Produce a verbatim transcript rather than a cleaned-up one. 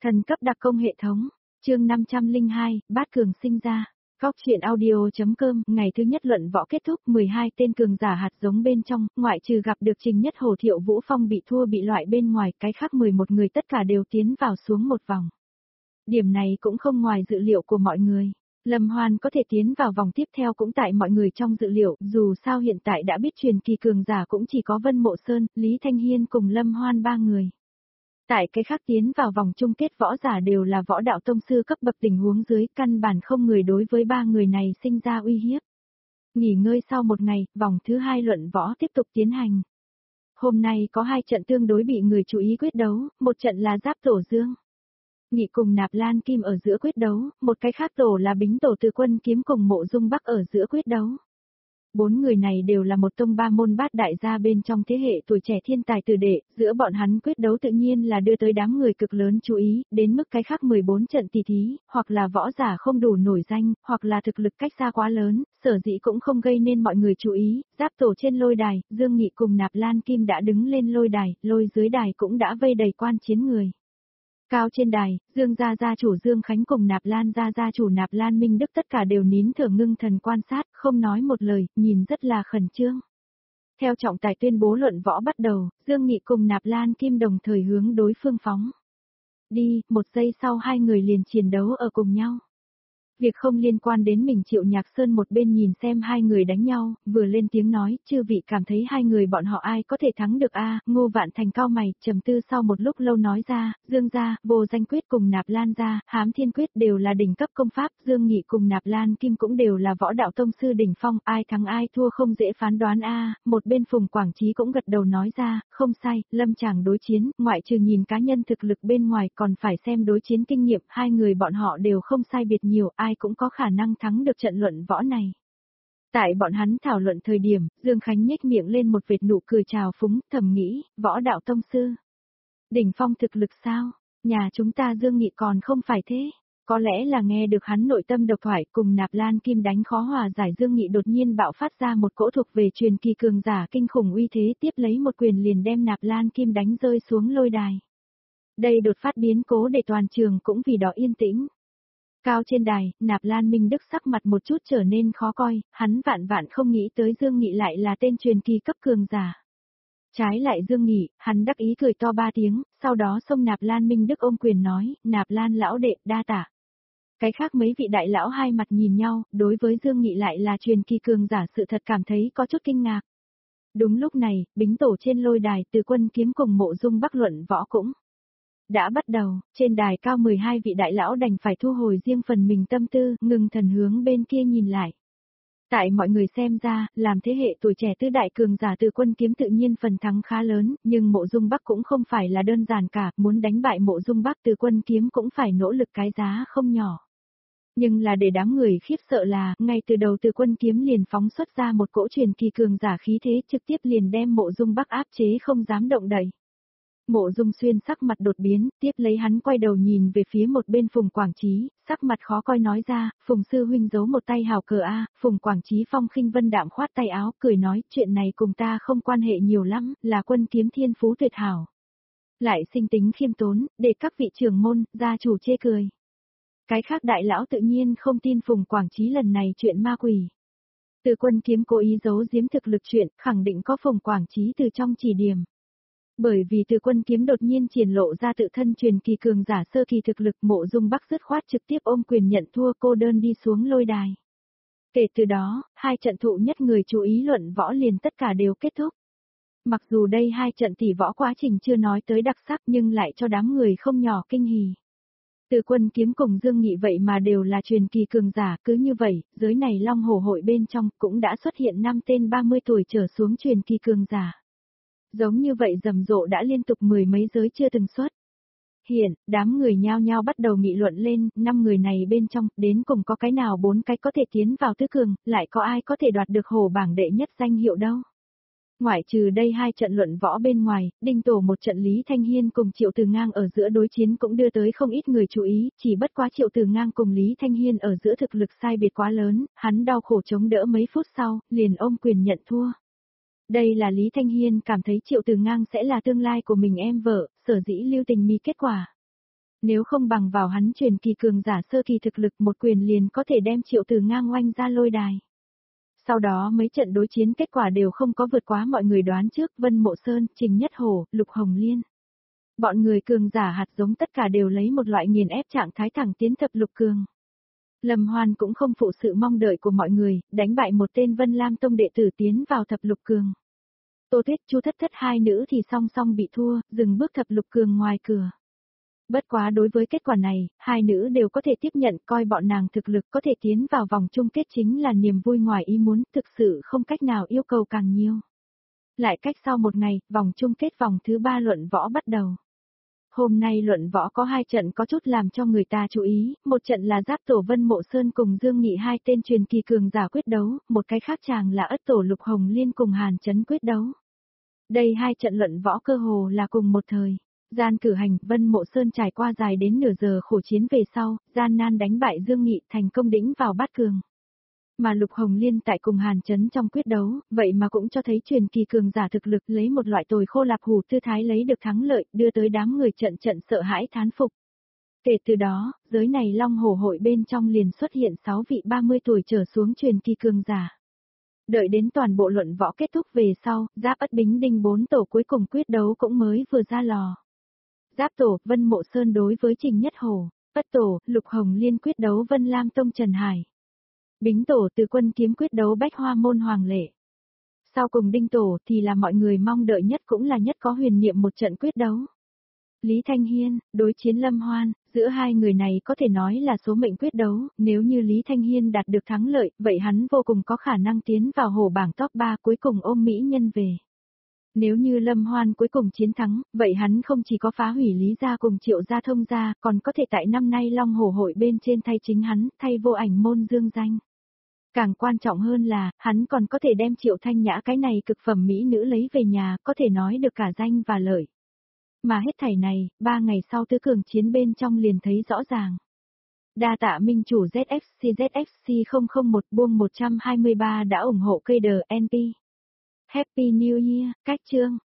Thần cấp đặc công hệ thống, chương năm trăm lẻ hai, Bát Cường sinh ra. Góc truyện audio.com, ngày thứ nhất luận võ kết thúc, mười hai tên cường giả hạt giống bên trong, ngoại trừ gặp được Trình Nhất Hồ Thiệu Vũ Phong bị thua bị loại bên ngoài, cái khác mười một người tất cả đều tiến vào xuống một vòng. Điểm này cũng không ngoài dự liệu của mọi người. Lâm Hoan có thể tiến vào vòng tiếp theo cũng tại mọi người trong dự liệu, dù sao hiện tại đã biết truyền kỳ cường giả cũng chỉ có Vân Mộ Sơn, Lý Thanh Hiên cùng Lâm Hoan ba người. Tại cái khác tiến vào vòng chung kết võ giả đều là võ đạo tông sư cấp bậc, tình huống dưới căn bản không người đối với ba người này sinh ra uy hiếp. Nghỉ ngơi sau một ngày, vòng thứ hai luận võ tiếp tục tiến hành. Hôm nay có hai trận tương đối bị người chú ý quyết đấu, một trận là Giáp Tổ Dương Nghị cùng Nạp Lan Kim ở giữa quyết đấu, một cái khác tổ là Bính Tổ Từ Quân Kiếm cùng Mộ Dung Bắc ở giữa quyết đấu. Bốn người này đều là một tông ba môn bát đại gia bên trong thế hệ tuổi trẻ thiên tài tử đệ, giữa bọn hắn quyết đấu tự nhiên là đưa tới đám người cực lớn chú ý, đến mức cái khác mười bốn trận tỷ thí, hoặc là võ giả không đủ nổi danh, hoặc là thực lực cách xa quá lớn, sở dĩ cũng không gây nên mọi người chú ý. Giáp Tổ trên lôi đài, Dương Nghị cùng Nạp Lan Kim đã đứng lên lôi đài, lôi dưới đài cũng đã vây đầy quan chiến người. Cao trên đài, Dương gia gia chủ Dương Khánh cùng Nạp Lan gia gia chủ Nạp Lan Minh Đức tất cả đều nín thở ngưng thần quan sát, không nói một lời, nhìn rất là khẩn trương. Theo trọng tài tuyên bố luận võ bắt đầu, Dương Nghị cùng Nạp Lan Kim đồng thời hướng đối phương phóng đi, một giây sau hai người liền chiến đấu ở cùng nhau. Việc không liên quan đến mình, Triệu Nhạc Sơn một bên nhìn xem hai người đánh nhau, vừa lên tiếng nói, chư vị cảm thấy hai người bọn họ ai có thể thắng được a? Ngô Vạn Thành cau mày, trầm tư sau một lúc lâu nói ra, Dương gia, Vô Danh Quyết cùng Nạp Lan gia, Hám Thiên Quyết đều là đỉnh cấp công pháp, Dương Nghị cùng Nạp Lan Kim cũng đều là võ đạo tông sư đỉnh phong, ai thắng ai thua không dễ phán đoán a. Một bên Phùng Quảng Chí cũng gật đầu nói ra, không sai, lâm chàng đối chiến, ngoại trừ nhìn cá nhân thực lực bên ngoài còn phải xem đối chiến kinh nghiệm, hai người bọn họ đều không sai biệt nhiều, ai cũng có khả năng thắng được trận luận võ này. Tại bọn hắn thảo luận thời điểm, Dương Khánh nhếch miệng lên một vệt nụ cười trào phúng, thầm nghĩ, võ đạo tông sư. Đỉnh phong thực lực sao? Nhà chúng ta Dương Nghị còn không phải thế. Có lẽ là nghe được hắn nội tâm độc thoại cùng Nạp Lan Kim đánh khó hòa giải, Dương Nghị đột nhiên bạo phát ra một cỗ thuộc về truyền kỳ cường giả kinh khủng uy thế, tiếp lấy một quyền liền đem Nạp Lan Kim đánh rơi xuống lôi đài. Đây đột phát biến cố để toàn trường cũng vì đó yên tĩnh. Cao trên đài, Nạp Lan Minh Đức sắc mặt một chút trở nên khó coi, hắn vạn vạn không nghĩ tới Dương Nghị lại là tên truyền kỳ cấp cường giả. Trái lại Dương Nghị, hắn đắc ý cười to ba tiếng, sau đó xông Nạp Lan Minh Đức ôm quyền nói, Nạp Lan lão đệ, đa tạ. Cái khác mấy vị đại lão hai mặt nhìn nhau, đối với Dương Nghị lại là truyền kỳ cường giả sự thật cảm thấy có chút kinh ngạc. Đúng lúc này, Bính Tổ trên lôi đài Từ Quân Kiếm cùng Mộ Dung Bắc luận võ cũng đã bắt đầu, trên đài cao mười hai vị đại lão đành phải thu hồi riêng phần mình tâm tư, ngừng thần hướng bên kia nhìn lại. Tại mọi người xem ra, làm thế hệ tuổi trẻ tứ đại cường giả Từ Quân Kiếm tự nhiên phần thắng khá lớn, nhưng Mộ Dung Bắc cũng không phải là đơn giản cả, muốn đánh bại Mộ Dung Bắc Từ Quân Kiếm cũng phải nỗ lực cái giá không nhỏ. Nhưng là để đám người khiếp sợ là, ngay từ đầu Từ Quân Kiếm liền phóng xuất ra một cỗ truyền kỳ cường giả khí thế, trực tiếp liền đem Mộ Dung Bắc áp chế không dám động đậy. Mộ Dung Xuyên sắc mặt đột biến, tiếp lấy hắn quay đầu nhìn về phía một bên Phùng Quảng Chí, sắc mặt khó coi nói ra, Phùng sư huynh giấu một tay hào cờ a. Phùng Quảng Chí phong khinh vân đạm khoát tay áo, cười nói, chuyện này cùng ta không quan hệ nhiều lắm, là Quân Kiếm thiên phú tuyệt hảo. Lại sinh tính khiêm tốn, để các vị trưởng môn, gia chủ chê cười. Cái khác đại lão tự nhiên không tin Phùng Quảng Chí lần này chuyện ma quỷ. Từ Quân Kiếm cố ý giấu giếm thực lực chuyện, khẳng định có Phùng Quảng Chí từ trong chỉ điểm. Bởi vì Từ Quân Kiếm đột nhiên triển lộ ra tự thân truyền kỳ cường giả sơ kỳ thực lực, Mộ Dung Bắc dứt khoát trực tiếp ôm quyền nhận thua, cô đơn đi xuống lôi đài. Kể từ đó, hai trận thụ nhất người chú ý luận võ liền tất cả đều kết thúc. Mặc dù đây hai trận tỷ võ quá trình chưa nói tới đặc sắc nhưng lại cho đám người không nhỏ kinh hỉ. Từ Quân Kiếm cùng Dương Nghị vậy mà đều là truyền kỳ cường giả, cứ như vậy, giới này Long Hổ hội bên trong cũng đã xuất hiện năm tên ba mươi tuổi trở xuống truyền kỳ cường giả. Giống như vậy rầm rộ đã liên tục mười mấy giới chưa từng xuất hiện, đám người nhao nhao bắt đầu nghị luận lên, năm người này bên trong, đến cùng có cái nào bốn cái có thể tiến vào tứ cường, lại có ai có thể đoạt được hổ bảng đệ nhất danh hiệu đâu. Ngoại trừ đây hai trận luận võ bên ngoài, Đinh Tổ một trận Lý Thanh Hiên cùng Triệu Từ Ngang ở giữa đối chiến cũng đưa tới không ít người chú ý, chỉ bất quá Triệu Từ Ngang cùng Lý Thanh Hiên ở giữa thực lực sai biệt quá lớn, hắn đau khổ chống đỡ mấy phút sau, liền ôm quyền nhận thua. Đây là Lý Thanh Hiên cảm thấy Triệu Từ Ngang sẽ là tương lai của mình em vợ, sở dĩ lưu tình mi kết quả. Nếu không bằng vào hắn truyền kỳ cường giả sơ kỳ thực lực một quyền liền có thể đem Triệu Từ ngang oanh ra lôi đài. Sau đó mấy trận đối chiến kết quả đều không có vượt quá mọi người đoán trước, Vân Mộ Sơn, Trình Nhất Hổ, Lục Hồng Liên. Bọn người cường giả hạt giống tất cả đều lấy một loại nghiền ép trạng thái thẳng tiến thập lục cường. Lâm Hoan cũng không phụ sự mong đợi của mọi người, đánh bại một tên Vân Lam Tông đệ tử tiến vào thập lục cường. Tô Tuyết, Chu Thất Thất hai nữ thì song song bị thua, dừng bước thập lục cường ngoài cửa. Bất quá đối với kết quả này, hai nữ đều có thể tiếp nhận, coi bọn nàng thực lực có thể tiến vào vòng chung kết chính là niềm vui ngoài ý muốn, thực sự không cách nào yêu cầu càng nhiều. Lại cách sau một ngày, vòng chung kết vòng thứ ba luận võ bắt đầu. Hôm nay luận võ có hai trận có chút làm cho người ta chú ý, một trận là Giáp Tổ Vân Mộ Sơn cùng Dương Nghị hai tên truyền kỳ cường giả quyết đấu, một cái khác chàng là Ất Tổ Lục Hồng Liên cùng Hàn Chấn quyết đấu. Đây hai trận luận võ cơ hồ là cùng một thời. Gian cử hành, Vân Mộ Sơn trải qua dài đến nửa giờ khổ chiến về sau, gian nan đánh bại Dương Nghị thành công đỉnh vào bát cường. Mà Lục Hồng Liên tại cùng Hàn Chấn trong quyết đấu, vậy mà cũng cho thấy truyền kỳ cường giả thực lực lấy một loại tồi khô lạp hủ tư thái lấy được thắng lợi, đưa tới đám người trận trận sợ hãi thán phục. Kể từ đó, giới này Long Hổ hội bên trong liền xuất hiện sáu vị ba mươi tuổi trở xuống truyền kỳ cường giả. Đợi đến toàn bộ luận võ kết thúc về sau, Giáp Ất Bính Đinh bốn tổ cuối cùng quyết đấu cũng mới vừa ra lò. Giáp Tổ, Vân Mộ Sơn đối với Trình Nhất Hổ, Ất Tổ, Lục Hồng Liên quyết đấu Vân Lam Tông Trần Hải. Bính Tổ Từ Quân kiếm quyết đấu Bách Hoa Môn Hoàng Lệ. Sau cùng Đinh Tổ thì là mọi người mong đợi nhất cũng là nhất có huyền niệm một trận quyết đấu. Lý Thanh Hiên, đối chiến Lâm Hoan, giữa hai người này có thể nói là số mệnh quyết đấu, nếu như Lý Thanh Hiên đạt được thắng lợi, vậy hắn vô cùng có khả năng tiến vào hổ bảng top ba cuối cùng ôm mỹ nhân về. Nếu như Lâm Hoan cuối cùng chiến thắng, vậy hắn không chỉ có phá hủy Lý gia cùng Triệu gia Thông gia, còn có thể tại năm nay Long Hổ hội bên trên thay chính hắn, thay Vô Ảnh Môn dương danh. Càng quan trọng hơn là, hắn còn có thể đem Triệu Thanh Nhã cái này cực phẩm mỹ nữ lấy về nhà, có thể nói được cả danh và lợi. Mà hết thảy này, ba ngày sau tứ cường chiến bên trong liền thấy rõ ràng. Đa tạ minh chủ Z F C Z F C không không một buông một trăm hai mươi ba đã ủng hộ cây đờ en pê. Happy New Year, cách chương.